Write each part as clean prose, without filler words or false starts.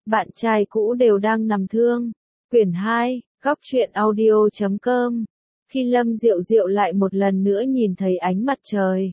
bạn trai cũ đều đang nằm thương. Quyển 2, góc truyện audio.com. Khi Lâm Diệu Diệu lại một lần nữa nhìn thấy ánh mặt trời.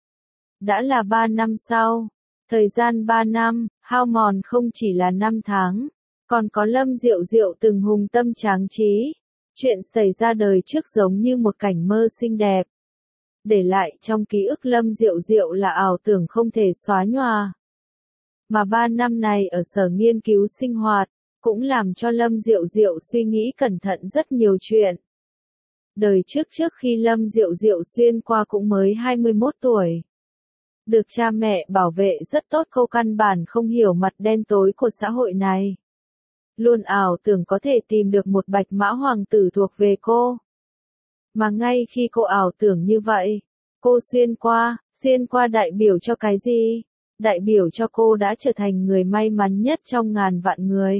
Đã là 3 năm sau. Thời gian 3 năm, hao mòn không chỉ là năm tháng, còn có Lâm Diệu Diệu từng hùng tâm tráng trí. Chuyện xảy ra đời trước giống như một cảnh mơ xinh đẹp. Để lại trong ký ức Lâm Diệu Diệu là ảo tưởng không thể xóa nhòa. Mà 3 năm này ở sở nghiên cứu sinh hoạt, cũng làm cho Lâm Diệu Diệu suy nghĩ cẩn thận rất nhiều chuyện. Đời trước khi Lâm Diệu Diệu xuyên qua cũng mới 21 tuổi. Được cha mẹ bảo vệ rất tốt, cô căn bản không hiểu mặt đen tối của xã hội này. Luôn ảo tưởng có thể tìm được một bạch mã hoàng tử thuộc về cô. Mà ngay khi cô ảo tưởng như vậy, cô xuyên qua đại biểu cho cái gì? Đại biểu cho cô đã trở thành người may mắn nhất trong ngàn vạn người.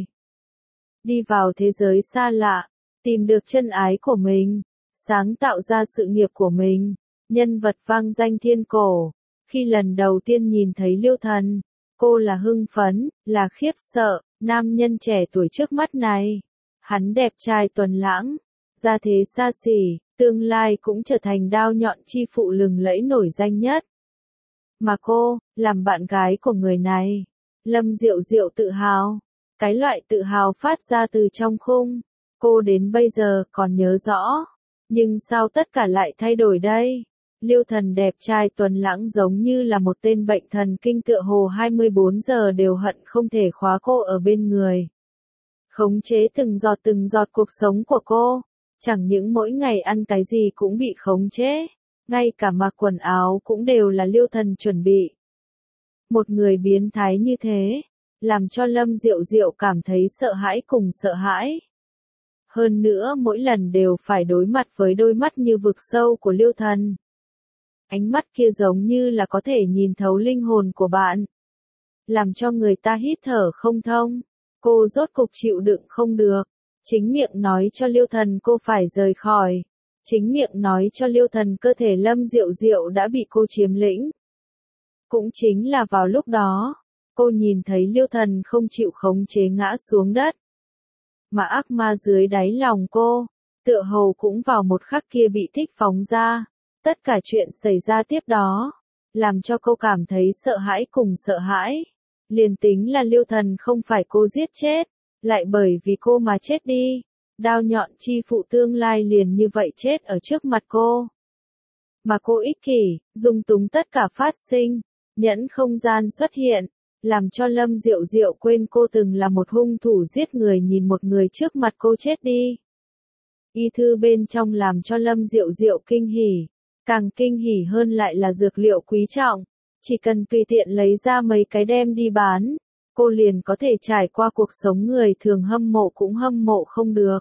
Đi vào thế giới xa lạ, tìm được chân ái của mình, sáng tạo ra sự nghiệp của mình, nhân vật vang danh thiên cổ. Khi lần đầu tiên nhìn thấy Liêu Thần, cô là hưng phấn, là khiếp sợ, nam nhân trẻ tuổi trước mắt này. Hắn đẹp trai tuấn lãng, gia thế xa xỉ, tương lai cũng trở thành đao nhọn chi phụ lừng lẫy nổi danh nhất. Mà cô, làm bạn gái của người này, Lâm Diệu Diệu tự hào. Cái loại tự hào phát ra từ trong khung, cô đến bây giờ còn nhớ rõ. Nhưng sao tất cả lại thay đổi đây? Liêu Thần đẹp trai tuấn lãng giống như là một tên bệnh thần kinh, tựa hồ 24 giờ đều hận không thể khóa cô ở bên người. Khống chế từng giọt cuộc sống của cô. Chẳng những mỗi ngày ăn cái gì cũng bị khống chế, ngay cả mặc quần áo cũng đều là Liêu Thần chuẩn bị. Một người biến thái như thế, làm cho Lâm Diệu Diệu cảm thấy sợ hãi cùng sợ hãi. Hơn nữa mỗi lần đều phải đối mặt với đôi mắt như vực sâu của Liêu Thần. Ánh mắt kia giống như là có thể nhìn thấu linh hồn của bạn, làm cho người ta hít thở không thông. Cô rốt cục chịu đựng không được, chính miệng nói cho Liêu Thần cô phải rời khỏi. Chính miệng nói cho Liêu Thần cơ thể Lâm Diệu Diệu đã bị cô chiếm lĩnh. Cũng chính là vào lúc đó, cô nhìn thấy Liêu Thần không chịu khống chế ngã xuống đất. Mà ác ma dưới đáy lòng cô, tựa hồ cũng vào một khắc kia bị thích phóng ra. Tất cả chuyện xảy ra tiếp đó, làm cho cô cảm thấy sợ hãi cùng sợ hãi. Liền tính là Liêu Thần không phải cô giết chết, lại bởi vì cô mà chết đi. Đao nhọn chi phụ tương lai liền như vậy chết ở trước mặt cô. Mà cô ích kỷ, dung túng tất cả phát sinh, nhẫn không gian xuất hiện, làm cho Lâm Diệu Diệu quên cô từng là một hung thủ giết người, nhìn một người trước mặt cô chết đi. Y thư bên trong làm cho Lâm Diệu Diệu kinh hỉ, càng kinh hỉ hơn lại là dược liệu quý trọng, chỉ cần tùy tiện lấy ra mấy cái đem đi bán, cô liền có thể trải qua cuộc sống người thường hâm mộ cũng hâm mộ không được.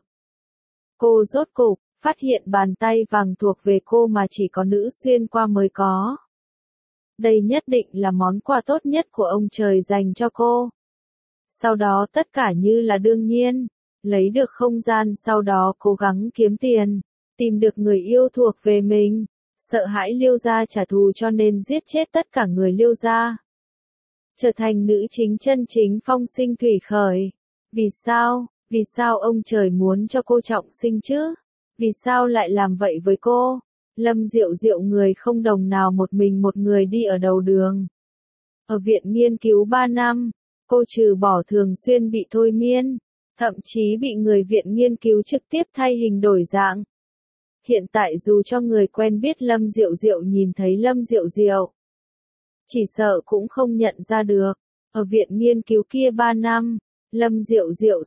Cô rốt cục phát hiện bàn tay vàng thuộc về cô mà chỉ có nữ xuyên qua mới có. Đây nhất định là món quà tốt nhất của ông trời dành cho cô. Sau đó tất cả như là đương nhiên, lấy được không gian, sau đó cố gắng kiếm tiền, tìm được người yêu thuộc về mình, sợ hãi Liêu gia trả thù cho nên giết chết tất cả người Liêu gia. Trở thành nữ chính chân chính, phong sinh thủy khởi. Vì sao? Vì sao ông trời muốn cho cô trọng sinh chứ? Vì sao lại làm vậy với cô? Lâm Diệu Diệu người không đồng nào, một mình một người đi ở đầu đường. Ở viện nghiên cứu 3 năm, cô trừ bỏ thường xuyên bị thôi miên, thậm chí bị người viện nghiên cứu trực tiếp thay hình đổi dạng. Hiện tại dù cho người quen biết Lâm Diệu Diệu nhìn thấy Lâm Diệu Diệu, chỉ sợ cũng không nhận ra được. Ở viện nghiên cứu kia 3 năm, Lâm Diệu Diệu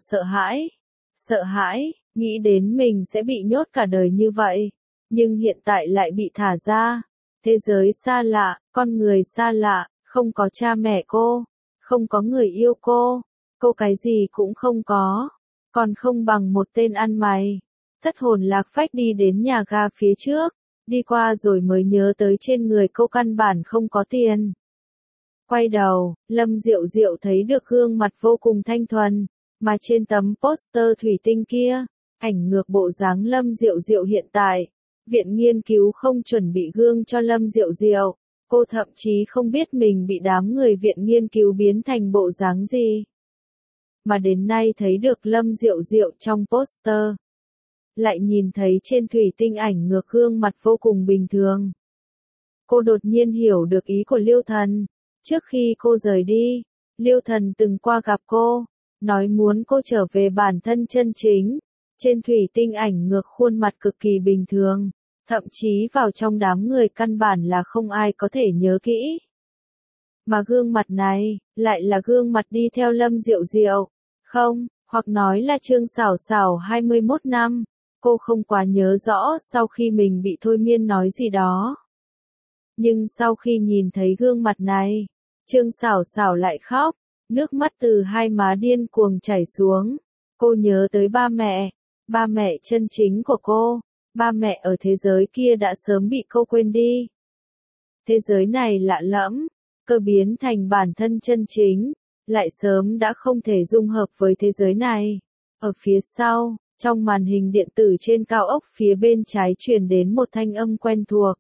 sợ hãi, nghĩ đến mình sẽ bị nhốt cả đời như vậy. Nhưng hiện tại lại bị thả ra. Thế giới xa lạ, con người xa lạ, không có cha mẹ cô, không có người yêu cô cái gì cũng không có. Còn không bằng một tên ăn mày. Thất hồn lạc phách đi đến nhà ga phía trước, đi qua rồi mới nhớ tới trên người cô căn bản không có tiền. Quay đầu, Lâm Diệu Diệu thấy được gương mặt vô cùng thanh thuần, mà trên tấm poster thủy tinh kia, ảnh ngược bộ dáng Lâm Diệu Diệu hiện tại. Viện nghiên cứu không chuẩn bị gương cho Lâm Diệu Diệu, cô thậm chí không biết mình bị đám người viện nghiên cứu biến thành bộ dáng gì. mà đến nay thấy được Lâm Diệu Diệu trong poster. Lại nhìn thấy trên thủy tinh ảnh ngược gương mặt vô cùng bình thường. Cô đột nhiên hiểu được ý của Liêu Thần. Trước khi cô rời đi, Liêu Thần từng qua gặp cô, nói muốn cô trở về bản thân chân chính. Trên thủy tinh ảnh ngược khuôn mặt cực kỳ bình thường, thậm chí vào trong đám người căn bản là không ai có thể nhớ kỹ. Mà gương mặt này, lại là gương mặt đi theo Lâm Diệu Diệu. Không, hoặc nói là Trương Sảo Sảo 21 năm. Cô không quá nhớ rõ sau khi mình bị thôi miên nói gì đó. Nhưng sau khi nhìn thấy gương mặt này, Trương Sảo Sảo lại khóc, nước mắt từ hai má điên cuồng chảy xuống. Cô nhớ tới ba mẹ chân chính của cô, ba mẹ ở thế giới kia đã sớm bị cô quên đi. Thế giới này lạ lẫm, cơ biến thành bản thân chân chính, lại sớm đã không thể dung hợp với thế giới này. Ở phía sau, trong màn hình điện tử trên cao ốc phía bên trái truyền đến một thanh âm quen thuộc.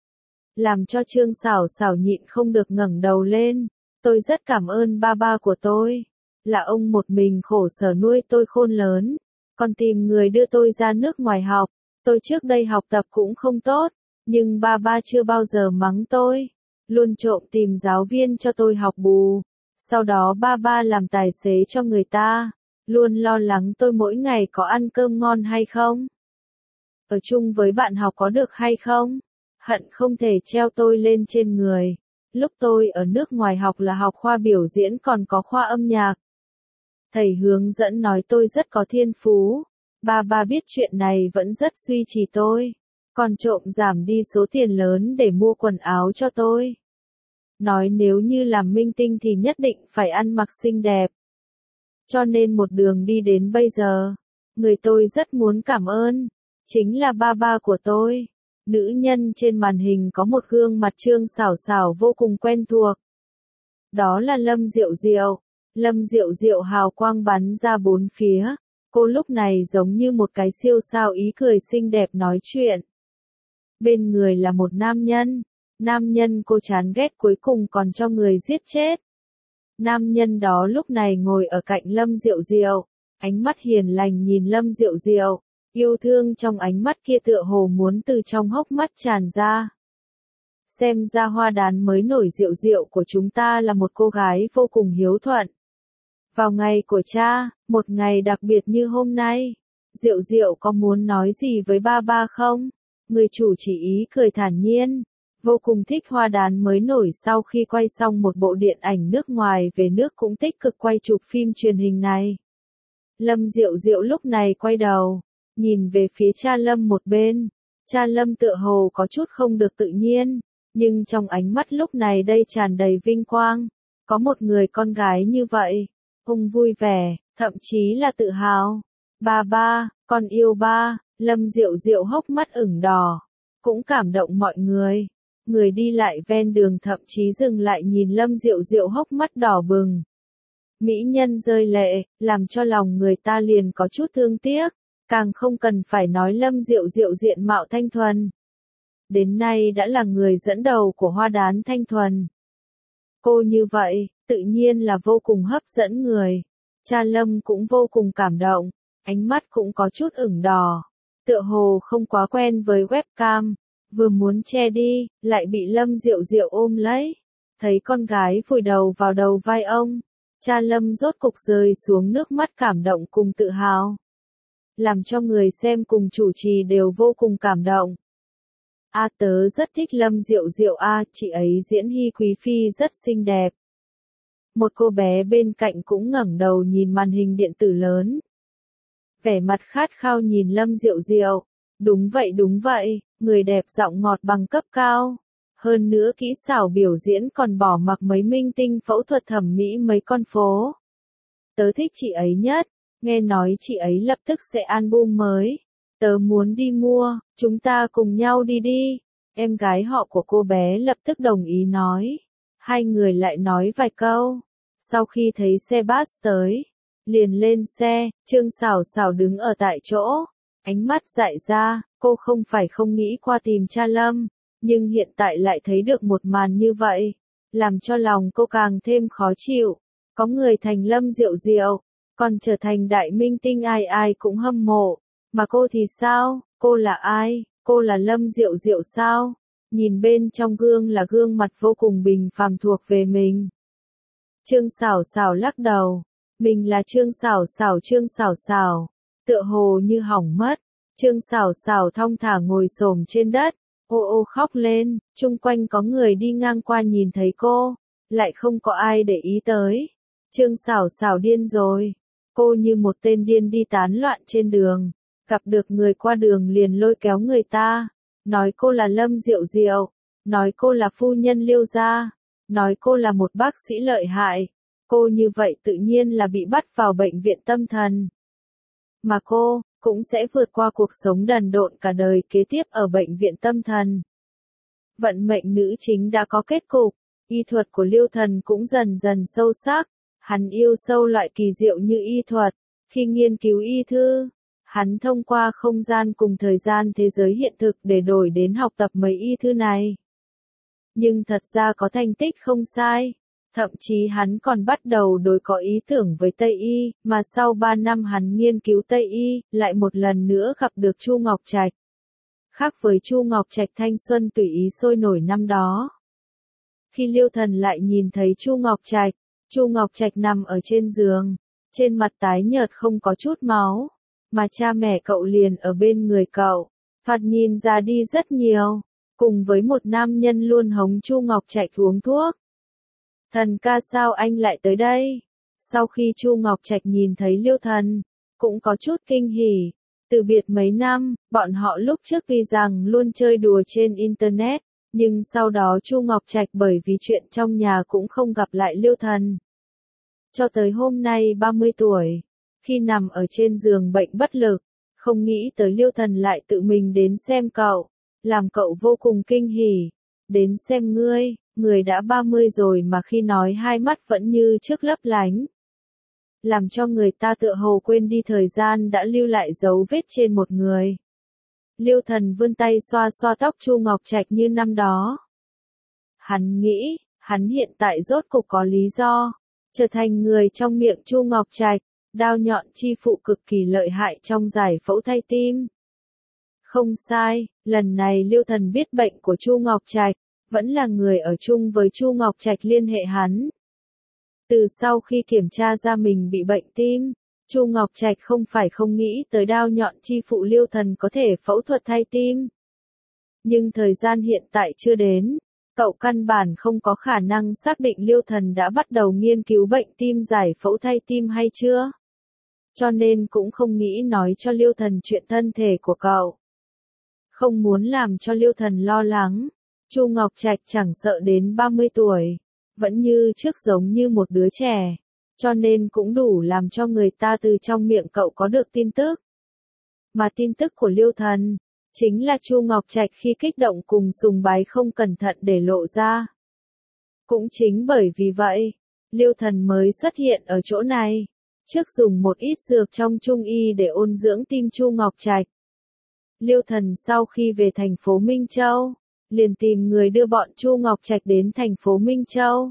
Làm cho Trương Sảo Sảo nhịn không được ngẩng đầu lên. Tôi rất cảm ơn ba của tôi. Là ông một mình khổ sở nuôi tôi khôn lớn. Còn tìm người đưa tôi ra nước ngoài học. Tôi trước đây học tập cũng không tốt. Nhưng ba chưa bao giờ mắng tôi. Luôn trộm tìm giáo viên cho tôi học bù. Sau đó ba làm tài xế cho người ta. Luôn lo lắng tôi mỗi ngày có ăn cơm ngon hay không. Ở chung với bạn học có được hay không. Hận không thể treo tôi lên trên người. Lúc tôi ở nước ngoài học là học khoa biểu diễn còn có khoa âm nhạc. Thầy hướng dẫn nói tôi rất có thiên phú. Ba biết chuyện này vẫn rất duy trì tôi. Còn trộm giảm đi số tiền lớn để mua quần áo cho tôi. Nói nếu như làm minh tinh thì nhất định phải ăn mặc xinh đẹp. Cho nên một đường đi đến bây giờ, người tôi rất muốn cảm ơn, chính là ba của tôi. Nữ nhân trên màn hình có một gương mặt Trương Sảo Sảo vô cùng quen thuộc. Đó là Lâm Diệu Diệu. Lâm Diệu Diệu hào quang bắn ra bốn phía. Cô lúc này giống như một cái siêu sao ý cười xinh đẹp nói chuyện. Bên người là một nam nhân. Nam nhân cô chán ghét cuối cùng còn cho người giết chết. Nam nhân đó lúc này ngồi ở cạnh Lâm Diệu Diệu. Ánh mắt hiền lành nhìn Lâm Diệu Diệu. Yêu thương trong ánh mắt kia tựa hồ muốn từ trong hốc mắt tràn ra. Xem ra Hoa Đán mới nổi Diệu Diệu của chúng ta là một cô gái vô cùng hiếu thuận. Vào ngày của cha, một ngày đặc biệt như hôm nay, Diệu Diệu có muốn nói gì với ba không? Người chủ chỉ ý cười thản nhiên. Vô cùng thích Hoa Đán mới nổi sau khi quay xong một bộ điện ảnh nước ngoài về nước cũng tích cực quay chụp phim truyền hình này. Lâm Diệu Diệu lúc này quay đầu, nhìn về phía cha Lâm một bên. Cha Lâm tựa hồ có chút không được tự nhiên, nhưng trong ánh mắt lúc này đây tràn đầy vinh quang. Có một người con gái như vậy, ông vui vẻ, thậm chí là tự hào. Ba, con yêu ba. Lâm Diệu Diệu hốc mắt ửng đỏ, cũng cảm động mọi người. Người đi lại ven đường thậm chí dừng lại nhìn Lâm Diệu Diệu hốc mắt đỏ bừng. Mỹ nhân rơi lệ, làm cho lòng người ta liền có chút thương tiếc, càng không cần phải nói Lâm Diệu Diệu diện mạo thanh thuần. Đến nay đã là người dẫn đầu của Hoa Đán thanh thuần. Cô như vậy, tự nhiên là vô cùng hấp dẫn người. Cha Lâm cũng vô cùng cảm động, ánh mắt cũng có chút ửng đỏ. Tựa hồ không quá quen với webcam. Vừa muốn che đi, lại bị Lâm Diệu Diệu ôm lấy. Thấy con gái vùi đầu vào đầu vai ông, cha Lâm rốt cục rơi xuống nước mắt cảm động cùng tự hào. Làm cho người xem cùng chủ trì đều vô cùng cảm động. Tớ rất thích Lâm Diệu Diệu chị ấy diễn Hy Quý Phi rất xinh đẹp. Một cô bé bên cạnh cũng ngẩng đầu nhìn màn hình điện tử lớn. Vẻ mặt khát khao nhìn Lâm Diệu Diệu. Đúng vậy, người đẹp giọng ngọt bằng cấp cao. Hơn nữa kỹ xảo biểu diễn còn bỏ mặc mấy minh tinh phẫu thuật thẩm mỹ mấy con phố. Tớ thích chị ấy nhất, nghe nói chị ấy lập tức sẽ album mới. Tớ muốn đi mua, chúng ta cùng nhau đi đi. Em gái họ của cô bé lập tức đồng ý nói. Hai người lại nói vài câu. Sau khi thấy xe bus tới, liền lên xe, Trương Sảo Sảo đứng ở tại chỗ. Ánh mắt dại ra, cô không phải không nghĩ qua tìm cha Lâm, nhưng hiện tại lại thấy được một màn như vậy, làm cho lòng cô càng thêm khó chịu. Có người thành Lâm Diệu Diệu, Còn trở thành đại minh tinh ai ai cũng hâm mộ. Mà cô thì sao? Cô là ai? Cô là Lâm Diệu Diệu sao? Nhìn bên trong gương là gương mặt vô cùng bình phàm thuộc về mình. Trương Sảo Sảo lắc đầu. Mình là Trương Sảo Sảo, Trương Sảo Sảo. Tựa hồ như hỏng mất. Trương Sảo Sảo thong thả ngồi xổm trên đất. Ô ô khóc lên, chung quanh có người đi ngang qua nhìn thấy cô, lại không có ai để ý tới. Trương Sảo Sảo điên rồi. Cô như một tên điên đi tán loạn trên đường, gặp được người qua đường liền lôi kéo người ta, nói cô là Lâm Diệu Diệu, nói cô là phu nhân Liêu gia, nói cô là một bác sĩ lợi hại. Cô như vậy tự nhiên là bị bắt vào bệnh viện tâm thần. Mà cô cũng sẽ vượt qua cuộc sống đần độn cả đời kế tiếp ở bệnh viện tâm thần. Vận mệnh nữ chính đã có kết cục, y thuật của Liêu Thần cũng dần dần sâu sắc. Hắn yêu sâu loại kỳ diệu như y thuật. Khi nghiên cứu y thư, hắn thông qua không gian cùng thời gian thế giới hiện thực để đổi đến học tập mấy y thư này. Nhưng thật ra có thành tích không sai. Thậm chí hắn còn bắt đầu đối có ý tưởng với Tây Y, mà sau 3 năm hắn nghiên cứu Tây Y, lại một lần nữa gặp được Chu Ngọc Trạch. Khác với Chu Ngọc Trạch thanh xuân tùy ý sôi nổi năm đó. Khi Liêu Thần lại nhìn thấy Chu Ngọc Trạch nằm ở trên giường, trên mặt tái nhợt không có chút máu, mà cha mẹ cậu liền ở bên người cậu, thoạt nhìn ra đi rất nhiều, cùng với một nam nhân luôn hống Chu Ngọc Trạch uống thuốc. Thần ca sao anh lại tới đây? Sau khi Chu Ngọc Trạch nhìn thấy Liêu Thần, cũng có chút kinh hỉ. Từ biệt mấy năm, bọn họ lúc trước tuy rằng luôn chơi đùa trên Internet, nhưng sau đó Chu Ngọc Trạch bởi vì chuyện trong nhà cũng không gặp lại Liêu Thần. Cho tới hôm nay 30 tuổi, khi nằm ở trên giường bệnh bất lực, không nghĩ tới Liêu Thần lại tự mình đến xem cậu, làm cậu vô cùng kinh hỉ. Đến xem ngươi, người đã 30 rồi mà khi nói hai mắt vẫn như trước lấp lánh. Làm cho người ta tựa hồ quên đi thời gian đã lưu lại dấu vết trên một người. Liêu Thần vươn tay xoa xoa tóc Chu Ngọc Trạch như năm đó. Hắn nghĩ, hắn hiện tại rốt cục có lý do, trở thành người trong miệng Chu Ngọc Trạch, đao nhọn chi phụ cực kỳ lợi hại trong giải phẫu thay tim. Không sai, lần này Liêu Thần biết bệnh của Chu Ngọc Trạch, vẫn là người ở chung với Chu Ngọc Trạch liên hệ hắn. Từ sau khi kiểm tra ra mình bị bệnh tim, Chu Ngọc Trạch không phải không nghĩ tới đao nhọn chi phụ Liêu Thần có thể phẫu thuật thay tim. Nhưng thời gian hiện tại chưa đến, cậu căn bản không có khả năng xác định Liêu Thần đã bắt đầu nghiên cứu bệnh tim giải phẫu thay tim hay chưa. Cho nên cũng không nghĩ nói cho Liêu Thần chuyện thân thể của cậu. Không muốn làm cho Liêu Thần lo lắng, Chu Ngọc Trạch chẳng sợ đến 30 tuổi, vẫn như trước giống như một đứa trẻ, cho nên cũng đủ làm cho người ta từ trong miệng cậu có được tin tức. Mà tin tức của Liêu Thần, chính là Chu Ngọc Trạch khi kích động cùng sùng bái không cẩn thận để lộ ra. Cũng chính bởi vì vậy, Liêu Thần mới xuất hiện ở chỗ này, trước dùng một ít dược trong trung y để ôn dưỡng tim Chu Ngọc Trạch. Liêu Thần sau khi về thành phố Minh Châu, liền tìm người đưa bọn Chu Ngọc Trạch đến thành phố Minh Châu.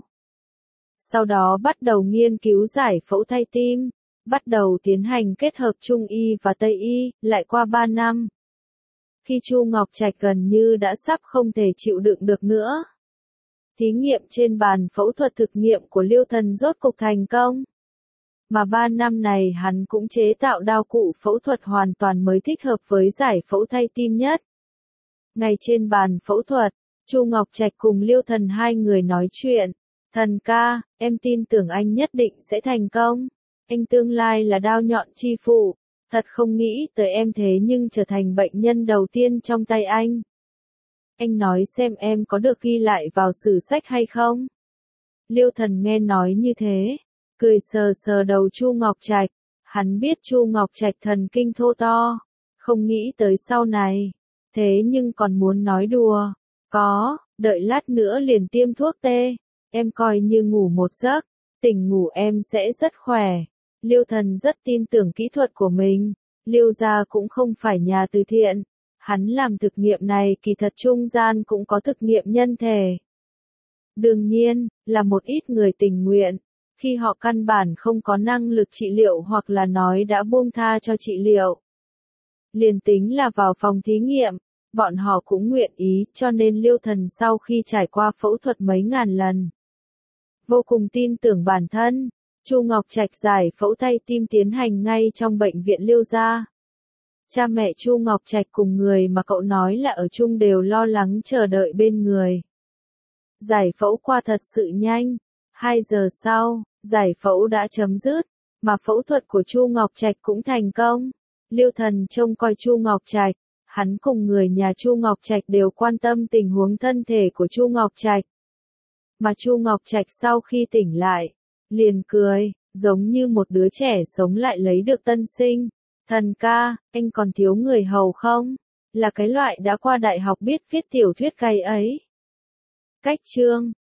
Sau đó bắt đầu nghiên cứu giải phẫu thay tim, bắt đầu tiến hành kết hợp Trung y và Tây y, lại qua 3 năm. Khi Chu Ngọc Trạch gần như đã sắp không thể chịu đựng được nữa. Thí nghiệm trên bàn phẫu thuật thực nghiệm của Liêu Thần rốt cục thành công. Mà 3 năm này hắn cũng chế tạo đao cụ phẫu thuật hoàn toàn mới thích hợp với giải phẫu thay tim nhất. Ngay trên bàn phẫu thuật, Chu Ngọc Trạch cùng Liêu Thần hai người nói chuyện. Thần ca, em tin tưởng anh nhất định sẽ thành công. Anh tương lai là đao nhọn chi phụ. Thật không nghĩ tới em thế nhưng trở thành bệnh nhân đầu tiên trong tay anh. Anh nói xem em có được ghi lại vào sử sách hay không? Liêu Thần nghe nói như thế, cười sờ sờ đầu Chu Ngọc Trạch. Hắn biết Chu Ngọc Trạch thần kinh thô to, không nghĩ tới sau này. Thế nhưng còn muốn nói đùa. Có, đợi lát nữa liền tiêm thuốc tê. Em coi như ngủ một giấc, tỉnh ngủ em sẽ rất khỏe. Liêu Thần rất tin tưởng kỹ thuật của mình. Liêu gia cũng không phải nhà từ thiện. Hắn làm thực nghiệm này kỳ thật trung gian cũng có thực nghiệm nhân thể. Đương nhiên, là một ít người tình nguyện. khi họ căn bản không có năng lực trị liệu hoặc là nói đã buông tha cho trị liệu. Liền tính là vào phòng thí nghiệm, bọn họ cũng nguyện ý, cho nên Liêu Thần sau khi trải qua phẫu thuật mấy ngàn lần, vô cùng tin tưởng bản thân. Chu Ngọc Trạch giải phẫu thay tim tiến hành ngay trong bệnh viện Liêu gia. Cha mẹ Chu Ngọc Trạch cùng người mà cậu nói là ở chung đều lo lắng chờ đợi bên người. Giải phẫu qua thật sự nhanh. 2 giờ sau, giải phẫu đã chấm dứt, mà phẫu thuật của Chu Ngọc Trạch cũng thành công. Liêu Thần trông coi Chu Ngọc Trạch, hắn cùng người nhà Chu Ngọc Trạch đều quan tâm tình huống thân thể của Chu Ngọc Trạch. Mà Chu Ngọc Trạch sau khi tỉnh lại, liền cười, giống như một đứa trẻ sống lại lấy được tân sinh. Thần ca, anh còn thiếu người hầu không? Là cái loại đã qua đại học biết viết tiểu thuyết cay ấy. Cách chương